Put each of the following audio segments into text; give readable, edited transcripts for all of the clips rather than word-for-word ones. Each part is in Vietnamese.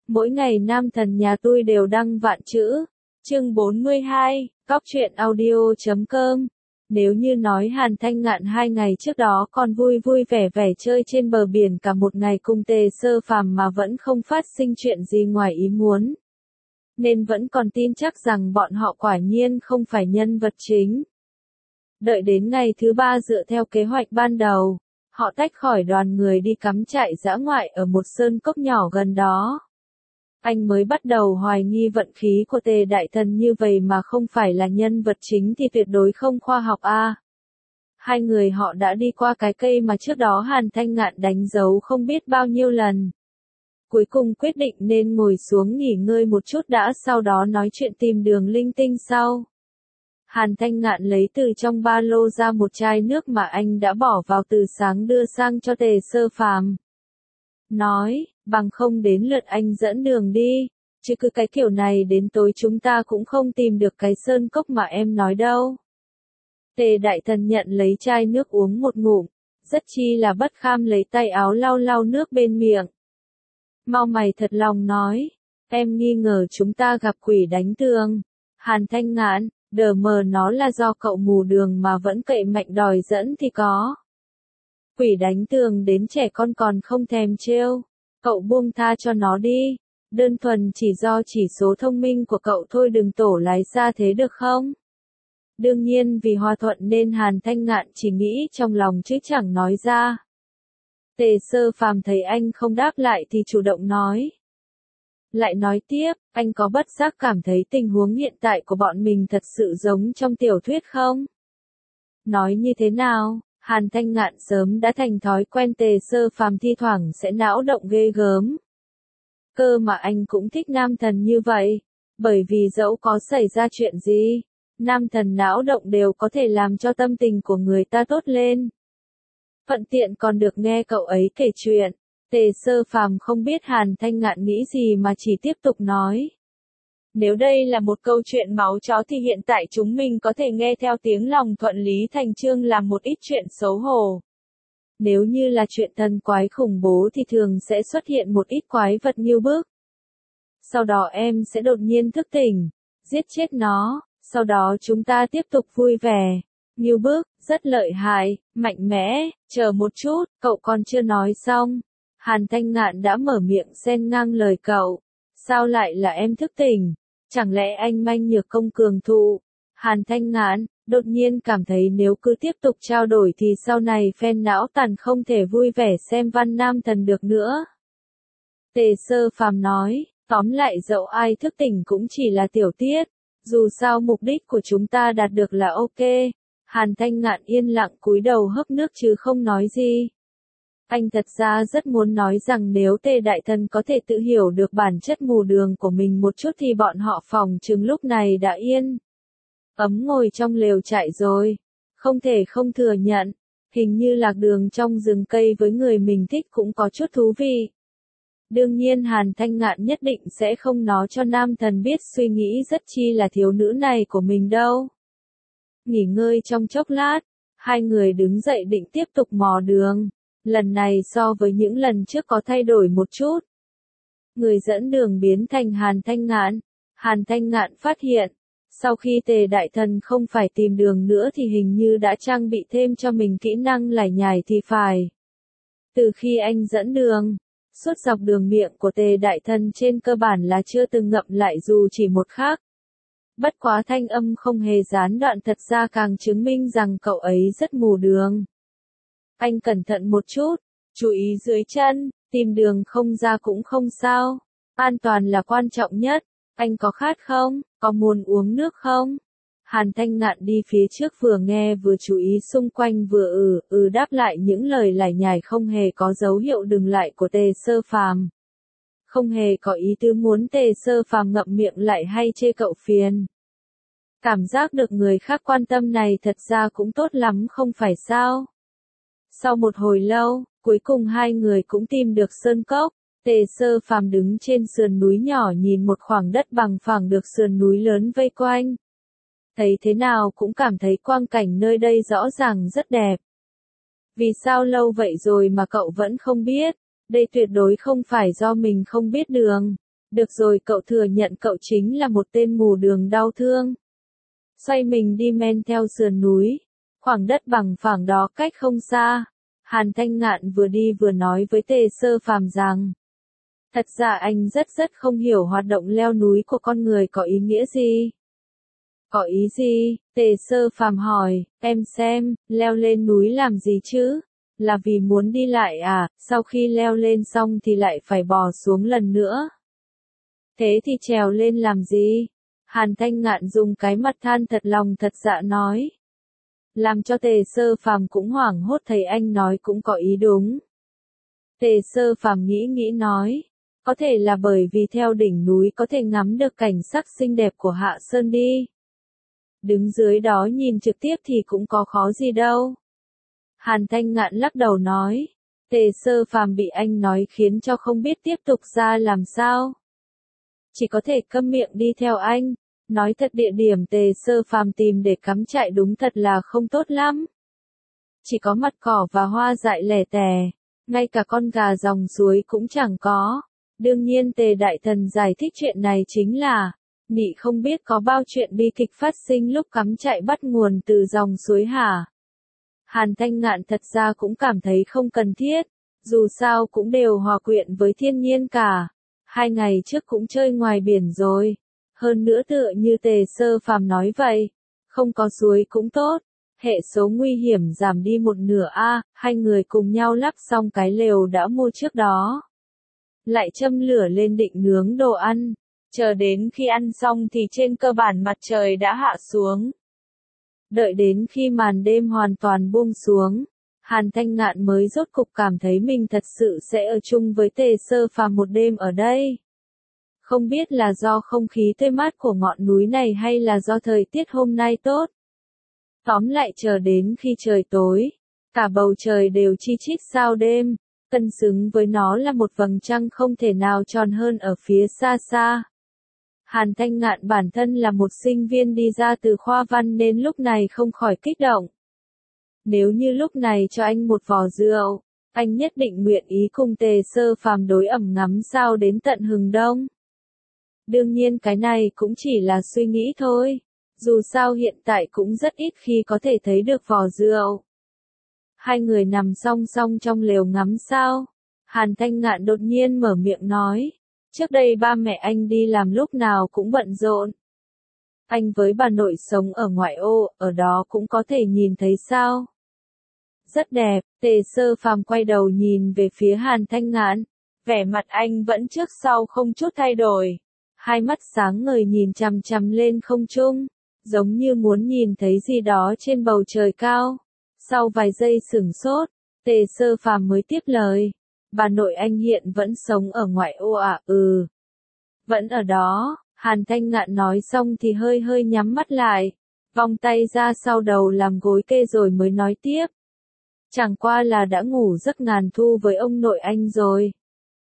Mỗi ngày nam thần nhà tôi đều đăng vạn chữ. Chương 42, Cóc truyện audio.com. Nếu như nói Hàn Thanh Ngạn 2 ngày trước đó còn vui vui vẻ vẻ chơi trên bờ biển cả một ngày cùng Tề Sơ Phàm mà vẫn không phát sinh chuyện gì ngoài ý muốn, nên vẫn còn tin chắc rằng bọn họ quả nhiên không phải nhân vật chính. Đợi đến ngày thứ 3 dựa theo kế hoạch ban đầu, họ tách khỏi đoàn người đi cắm trại dã ngoại ở một sơn cốc nhỏ gần đó. Anh mới bắt đầu hoài nghi vận khí của Tề Đại Thần, như vậy mà không phải là nhân vật chính thì tuyệt đối không khoa học a. Hai người họ đã đi qua cái cây mà trước đó Hàn Thanh Ngạn đánh dấu không biết bao nhiêu lần. Cuối cùng quyết định nên ngồi xuống nghỉ ngơi một chút đã, sau đó nói chuyện tìm đường linh tinh sau. Hàn Thanh Ngạn lấy từ trong ba lô ra một chai nước mà anh đã bỏ vào từ sáng đưa sang cho Tề Sơ Phàm. Nói, bằng không đến lượt anh dẫn đường đi, chứ cứ cái kiểu này đến tối chúng ta cũng không tìm được cái sơn cốc mà em nói đâu. Tề Đại Thần nhận lấy chai nước uống một ngụm, rất chi là bất kham lấy tay áo lau lau nước bên miệng. Mau mày thật lòng nói, em nghi ngờ chúng ta gặp quỷ đánh tường. Hàn Thanh Ngạn, đờ mờ nó là do cậu mù đường mà vẫn cậy mạnh đòi dẫn thì có. Quỷ đánh tường đến trẻ con còn không thèm trêu, cậu buông tha cho nó đi, đơn thuần chỉ do chỉ số thông minh của cậu thôi, đừng tổ lái xa thế được không? Đương nhiên vì hòa thuận nên Hàn Thanh Ngạn chỉ nghĩ trong lòng chứ chẳng nói ra. Tề Sơ Phàm thấy anh không đáp lại thì chủ động nói. Lại nói tiếp, anh có bất giác cảm thấy tình huống hiện tại của bọn mình thật sự giống trong tiểu thuyết không? Nói như thế nào? Hàn Thanh Ngạn sớm đã thành thói quen Tề Sơ Phàm thi thoảng sẽ não động ghê gớm. Cơ mà anh cũng thích nam thần như vậy, bởi vì dẫu có xảy ra chuyện gì, nam thần não động đều có thể làm cho tâm tình của người ta tốt lên. Thuận tiện còn được nghe cậu ấy kể chuyện. Tề Sơ Phàm không biết Hàn Thanh Ngạn nghĩ gì mà chỉ tiếp tục nói. Nếu đây là một câu chuyện máu chó thì hiện tại chúng mình có thể nghe theo tiếng lòng thuận lý thành chương làm một ít chuyện xấu hổ. Nếu như là chuyện thần quái khủng bố thì thường sẽ xuất hiện một ít quái vật như bức. Sau đó em sẽ đột nhiên thức tỉnh, giết chết nó, sau đó chúng ta tiếp tục vui vẻ. Như bức, rất lợi hại, mạnh mẽ, chờ một chút, cậu còn chưa nói xong. Hàn Thanh Ngạn đã mở miệng xen ngang lời cậu. Sao lại là em thức tỉnh? Chẳng lẽ anh manh nhược công cường thụ? Hàn Thanh Ngạn đột nhiên cảm thấy nếu cứ tiếp tục trao đổi thì sau này phen não tàn không thể vui vẻ xem văn nam thần được nữa. Tề Sơ Phàm nói, tóm lại dẫu ai thức tỉnh cũng chỉ là tiểu tiết, dù sao mục đích của chúng ta đạt được là ok. Hàn Thanh Ngạn yên lặng cúi đầu hớp nước chứ không nói gì. Anh thật ra rất muốn nói rằng nếu Tề Đại Thần có thể tự hiểu được bản chất mù đường của mình một chút thì bọn họ phòng chừng lúc này đã yên ấm ngồi trong lều trại rồi. Không thể không thừa nhận, hình như lạc đường trong rừng cây với người mình thích cũng có chút thú vị. Đương nhiên Hàn Thanh Ngạn nhất định sẽ không nói cho nam thần biết suy nghĩ rất chi là thiếu nữ này của mình đâu. Nghỉ ngơi trong chốc lát, hai người đứng dậy định tiếp tục mò đường. Lần này so với những lần trước có thay đổi một chút. Người dẫn đường biến thành Hàn Thanh Ngạn. Hàn Thanh Ngạn phát hiện, sau khi Tề Đại Thần không phải tìm đường nữa thì hình như đã trang bị thêm cho mình kỹ năng lải nhải thì phải. Từ khi anh dẫn đường, suốt dọc đường miệng của Tề Đại Thần trên cơ bản là chưa từng ngậm lại dù chỉ một khắc. Bất quá thanh âm không hề gián đoạn thật ra càng chứng minh rằng cậu ấy rất mù đường. Anh cẩn thận một chút, chú ý dưới chân, tìm đường không ra cũng không sao. An toàn là quan trọng nhất. Anh có khát không? Có muốn uống nước không? Hàn Thanh Ngạn đi phía trước vừa nghe vừa chú ý xung quanh vừa đáp lại những lời lải nhải không hề có dấu hiệu dừng lại của Tề Sơ Phàm. Không hề có ý tứ muốn Tề Sơ Phàm ngậm miệng lại hay chê cậu phiền. Cảm giác được người khác quan tâm này thật ra cũng tốt lắm không phải sao? Sau một hồi lâu, cuối cùng hai người cũng tìm được sơn cốc. Tề Sơ Phàm đứng trên sườn núi nhỏ nhìn một khoảng đất bằng phẳng được sườn núi lớn vây quanh. Thấy thế nào cũng cảm thấy quang cảnh nơi đây rõ ràng rất đẹp. Vì sao lâu vậy rồi mà cậu vẫn không biết? Đây tuyệt đối không phải do mình không biết đường. Được rồi, cậu thừa nhận cậu chính là một tên mù đường đau thương. Xoay mình đi men theo sườn núi, khoảng đất bằng phẳng đó cách không xa. Hàn Thanh Ngạn vừa đi vừa nói với Tề Sơ Phàm rằng, thật ra anh rất không hiểu hoạt động leo núi của con người có ý nghĩa gì. Có ý gì? Tề Sơ Phàm hỏi, em xem, leo lên núi làm gì chứ? Là vì muốn đi lại à, sau khi leo lên xong thì lại phải bò xuống lần nữa. Thế thì trèo lên làm gì? Hàn Thanh Ngạn dùng cái mặt than thật lòng thật dạ nói. Làm cho Tề Sơ Phàm cũng hoảng hốt, thấy anh nói cũng có ý đúng. Tề Sơ Phàm nghĩ nói, có thể là bởi vì theo đỉnh núi có thể ngắm được cảnh sắc xinh đẹp của Hạ Sơn đi. Đứng dưới đó nhìn trực tiếp thì cũng có khó gì đâu. Hàn Thanh Ngạn lắc đầu nói, Tề Sơ Phàm bị anh nói khiến cho không biết tiếp tục ra làm sao. Chỉ có thể câm miệng đi theo anh. Nói thật, địa điểm Tề Sơ Phàm tìm để cắm trại đúng thật là không tốt lắm. Chỉ có mặt cỏ và hoa dại lẻ tẻ, ngay cả con gà dòng suối cũng chẳng có. Đương nhiên Tề Đại Thần giải thích chuyện này chính là, Nị không biết có bao chuyện bi kịch phát sinh lúc cắm trại bắt nguồn từ dòng suối hả? Hàn Thanh Ngạn thật ra cũng cảm thấy không cần thiết, dù sao cũng đều hòa quyện với thiên nhiên cả. 2 ngày trước cũng chơi ngoài biển rồi. Hơn nữa tựa như Tề Sơ Phàm nói vậy, không có suối cũng tốt, hệ số nguy hiểm giảm đi một nửa a. Hai người cùng nhau lắp xong cái lều đã mua trước đó. Lại châm lửa lên định nướng đồ ăn, chờ đến khi ăn xong thì trên cơ bản mặt trời đã hạ xuống. Đợi đến khi màn đêm hoàn toàn buông xuống, Hàn Thanh Ngạn mới rốt cục cảm thấy mình thật sự sẽ ở chung với Tề Sơ Phàm một đêm ở đây. Không biết là do không khí tươi mát của ngọn núi này hay là do thời tiết hôm nay tốt. Tóm lại chờ đến khi trời tối, cả bầu trời đều chi chít sao đêm, cân xứng với nó là một vầng trăng không thể nào tròn hơn ở phía xa xa. Hàn Thanh Ngạn bản thân là một sinh viên đi ra từ khoa văn nên lúc này không khỏi kích động. Nếu như lúc này cho anh một vò rượu, anh nhất định nguyện ý cùng Tề Sơ Phàm đối ẩm ngắm sao đến tận hừng đông. Đương nhiên cái này cũng chỉ là suy nghĩ thôi, dù sao hiện tại cũng rất ít khi có thể thấy được vò rượu. Hai người nằm song song trong lều ngắm sao. Hàn Thanh Ngạn đột nhiên mở miệng nói, trước đây ba mẹ anh đi làm lúc nào cũng bận rộn. Anh với bà nội sống ở ngoại ô, ở đó cũng có thể nhìn thấy sao. Rất đẹp. Tề Sơ Phàm quay đầu nhìn về phía Hàn Thanh Ngạn, vẻ mặt anh vẫn trước sau không chút thay đổi. Hai mắt sáng ngời nhìn chằm chằm lên không trung, giống như muốn nhìn thấy gì đó trên bầu trời cao. Sau vài giây sửng sốt, Tề Sơ Phàm mới tiếp lời, bà nội anh hiện vẫn sống ở ngoại ô à? Ừ. Vẫn ở đó. Hàn Thanh Ngạn nói xong thì hơi nhắm mắt lại, vòng tay ra sau đầu làm gối kê rồi mới nói tiếp. Chẳng qua là đã ngủ giấc ngàn thu với ông nội anh rồi.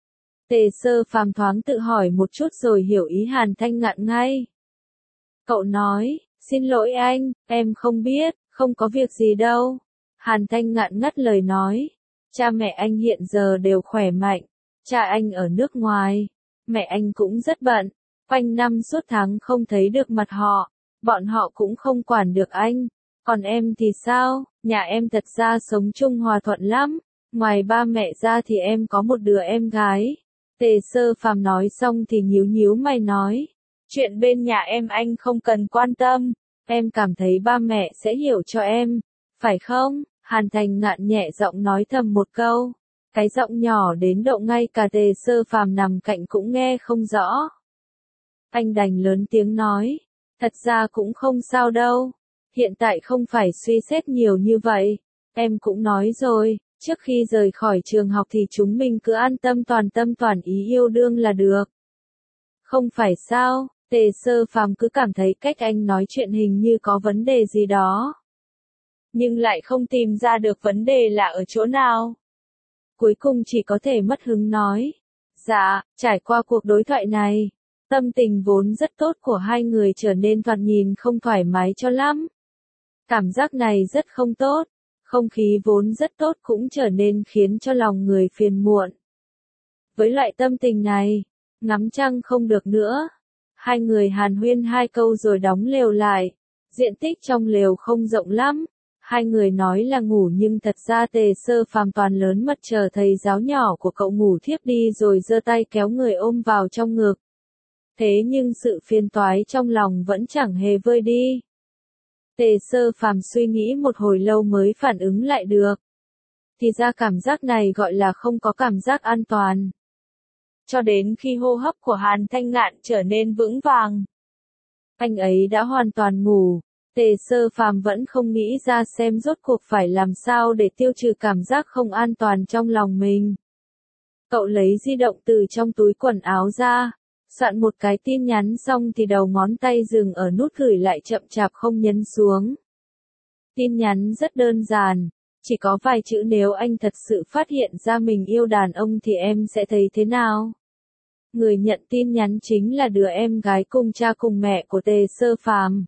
Tề Sơ Phàm thoáng tự hỏi một chút rồi hiểu ý Hàn Thanh Ngạn ngay. Cậu nói, xin lỗi anh, em không biết, không có việc gì đâu. Hàn Thanh Ngạn ngắt lời nói, cha mẹ anh hiện giờ đều khỏe mạnh, cha anh ở nước ngoài, mẹ anh cũng rất bận, quanh năm suốt tháng không thấy được mặt họ, bọn họ cũng không quản được anh. Còn em thì sao, nhà em thật ra sống chung hòa thuận lắm, ngoài ba mẹ ra thì em có một đứa em gái. Tề Sơ Phàm nói xong thì nhíu mày nói, chuyện bên nhà em anh không cần quan tâm, em cảm thấy ba mẹ sẽ hiểu cho em, phải không? Hàn Thành Ngạn nhẹ giọng nói thầm một câu, cái giọng nhỏ đến độ ngay cả Tề Sơ Phàm nằm cạnh cũng nghe không rõ. Anh đành lớn tiếng nói, thật ra cũng không sao đâu, hiện tại không phải suy xét nhiều như vậy, em cũng nói rồi. Trước khi rời khỏi trường học thì chúng mình cứ an tâm toàn ý yêu đương là được. Không phải sao? Tề Sơ Phàm cứ cảm thấy cách anh nói chuyện hình như có vấn đề gì đó. Nhưng lại không tìm ra được vấn đề là ở chỗ nào. Cuối cùng chỉ có thể mất hứng nói. Dạ, trải qua cuộc đối thoại này, tâm tình vốn rất tốt của hai người trở nên thoạt nhìn không thoải mái cho lắm. Cảm giác này rất không tốt. Không khí vốn rất tốt cũng trở nên khiến cho lòng người phiền muộn. Với loại tâm tình này, Ngắm trăng không được nữa. Hai người hàn huyên 2 câu rồi đóng lều lại. Diện tích trong lều không rộng lắm. Hai người nói là ngủ nhưng thật ra Tề Sơ Phàm toàn lớn mật chờ thầy giáo nhỏ của cậu ngủ thiếp đi rồi giơ tay kéo người ôm vào trong ngực. Thế nhưng sự phiền toái trong lòng vẫn chẳng hề vơi đi. Tề Sơ Phàm suy nghĩ một hồi lâu mới phản ứng lại được. Thì ra cảm giác này gọi là không có cảm giác an toàn. Cho đến khi hô hấp của Hàn Thanh Ngạn trở nên vững vàng. Anh ấy đã hoàn toàn ngủ. Tề Sơ Phàm vẫn không nghĩ ra xem rốt cuộc phải làm sao để tiêu trừ cảm giác không an toàn trong lòng mình. Cậu lấy di động từ trong túi quần áo ra, soạn một cái tin nhắn xong thì đầu ngón tay dừng ở nút gửi lại chậm chạp không nhấn xuống. Tin nhắn rất đơn giản, chỉ có vài chữ nếu anh thật sự phát hiện ra mình yêu đàn ông thì em sẽ thấy thế nào? Người nhận tin nhắn chính là đứa em gái cùng cha cùng mẹ của Tề Sơ Phàm.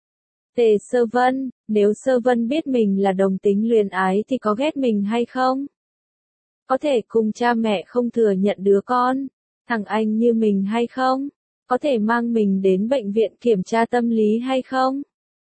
Tề Sơ Vân, nếu Sơ Vân biết mình là đồng tính luyến ái thì có ghét mình hay không? Có thể cùng cha mẹ không thừa nhận đứa con, thằng anh như mình hay không? Có thể mang mình đến bệnh viện kiểm tra tâm lý hay không?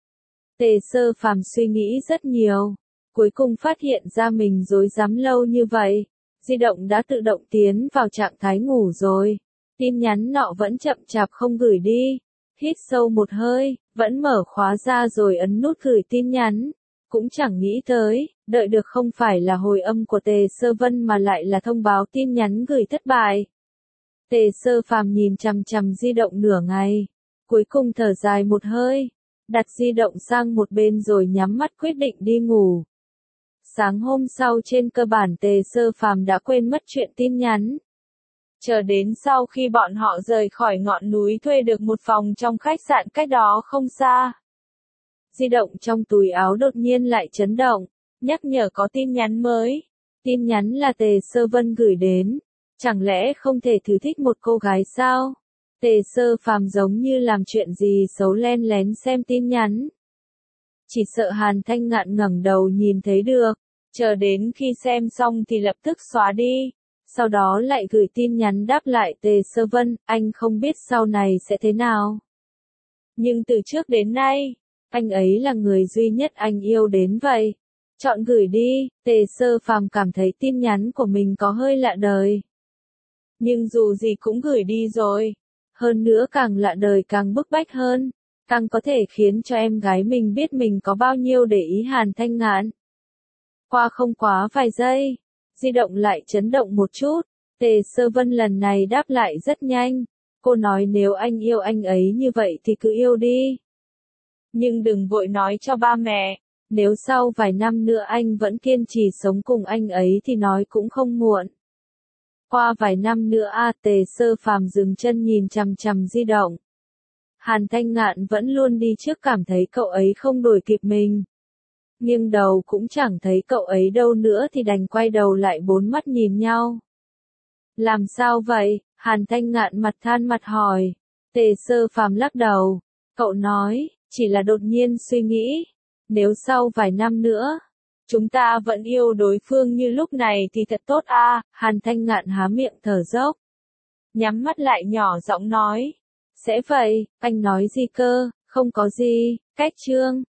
Tề Sơ Phàm suy nghĩ rất nhiều, cuối cùng phát hiện ra mình rối rắm lâu như vậy. Di động đã tự động tiến vào trạng thái ngủ rồi. Tin nhắn nọ vẫn chậm chạp không gửi đi. Hít sâu một hơi, vẫn mở khóa ra rồi ấn nút gửi tin nhắn. Cũng chẳng nghĩ tới, đợi được không phải là hồi âm của Tề Sơ Vân mà lại là thông báo tin nhắn gửi thất bại. Tề Sơ Phàm nhìn chằm chằm di động nửa ngày, cuối cùng thở dài một hơi, đặt di động sang một bên rồi nhắm mắt quyết định đi ngủ. Sáng hôm sau trên cơ bản Tề Sơ Phàm đã quên mất chuyện tin nhắn. Chờ đến sau khi bọn họ rời khỏi ngọn núi thuê được một phòng trong khách sạn cách đó không xa. Di động trong túi áo đột nhiên lại chấn động, nhắc nhở có tin nhắn mới. Tin nhắn là Tề Sơ Vân gửi đến. Chẳng lẽ không thể thử thích một cô gái sao? Tề Sơ Phàm giống như làm chuyện gì xấu len lén xem tin nhắn. Chỉ sợ Hàn Thanh Ngạn ngẩng đầu nhìn thấy được, chờ đến khi xem xong thì lập tức xóa đi. Sau đó lại gửi tin nhắn đáp lại Tề Sơ Vân, anh không biết sau này sẽ thế nào. Nhưng từ trước đến nay, anh ấy là người duy nhất anh yêu đến vậy. Chọn gửi đi, Tề Sơ Phàm cảm thấy tin nhắn của mình có hơi lạ đời. Nhưng dù gì cũng gửi đi rồi. Hơn nữa càng lạ đời càng bức bách hơn, càng có thể khiến cho em gái mình biết mình có bao nhiêu để ý Hàn Thanh Ngạn. Qua không quá vài giây, di động lại chấn động một chút. Tề Sơ Vân lần này đáp lại rất nhanh. Cô nói nếu anh yêu anh ấy như vậy thì cứ yêu đi. Nhưng đừng vội nói cho ba mẹ. Nếu sau vài năm nữa anh vẫn kiên trì sống cùng anh ấy thì nói cũng không muộn. Qua vài năm nữa Tề Sơ Phàm dừng chân nhìn chằm chằm di động. Hàn Thanh Ngạn vẫn luôn đi trước cảm thấy cậu ấy không đuổi kịp mình. Nghiêng đầu cũng chẳng thấy cậu ấy đâu nữa thì đành quay đầu lại bốn mắt nhìn nhau. Làm sao vậy? Hàn Thanh Ngạn mặt than mặt hỏi. Tề Sơ Phàm lắc đầu. Cậu nói, chỉ là đột nhiên suy nghĩ. Nếu sau vài năm nữa, chúng ta vẫn yêu đối phương như lúc này thì thật tốt Hàn Thanh Ngạn há miệng thở dốc. Nhắm mắt lại nhỏ giọng nói. Sẽ vậy, anh nói gì cơ, không có gì, cách chương.